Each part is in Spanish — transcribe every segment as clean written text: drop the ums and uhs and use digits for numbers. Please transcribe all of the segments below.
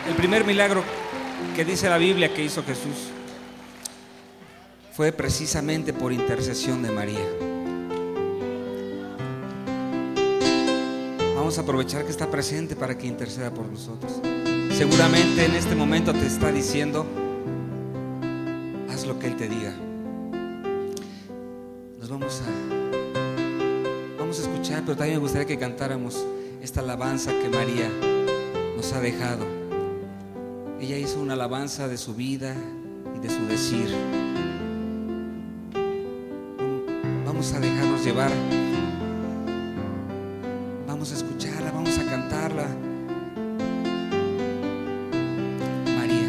El primer milagro que dice la Biblia que hizo Jesús fue precisamente por intercesión de María. Vamos a aprovechar que está presente para que interceda por nosotros. Seguramente en este momento te está diciendo: haz lo que Él te diga. Nos vamos a escuchar, pero también me gustaría que cantáramos esta alabanza que María nos ha dejado. Ella hizo una alabanza de su vida y de su decir. Vamos a dejarnos llevar. Vamos a escucharla, vamos a cantarla. María.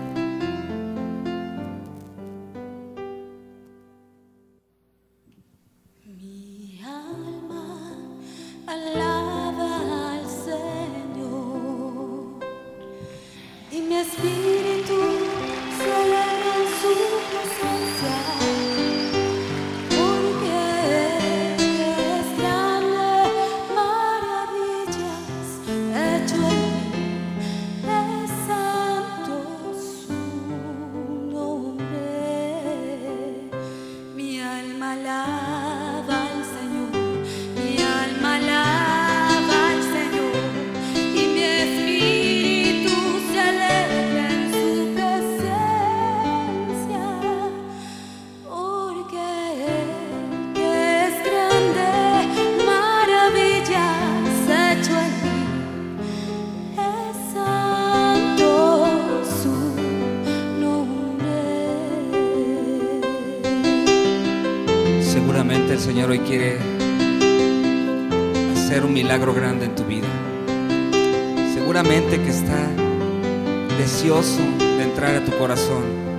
Mi alma alaba al Señor y mi espíritu se alegra en su presencia, porque es grande, maravillas hecho en mí, es santo su nombre. Mi alma alaba al Señor, mi alma alaba al Señor, y mi espíritu se alegra en su presencia, porque Él, que es grande, maravillas hecho en mí, es santo su nombre. Seguramente el Señor hoy quiere hacer un milagro grande en tu vida. Seguramente que está deseoso de entrar a tu corazón.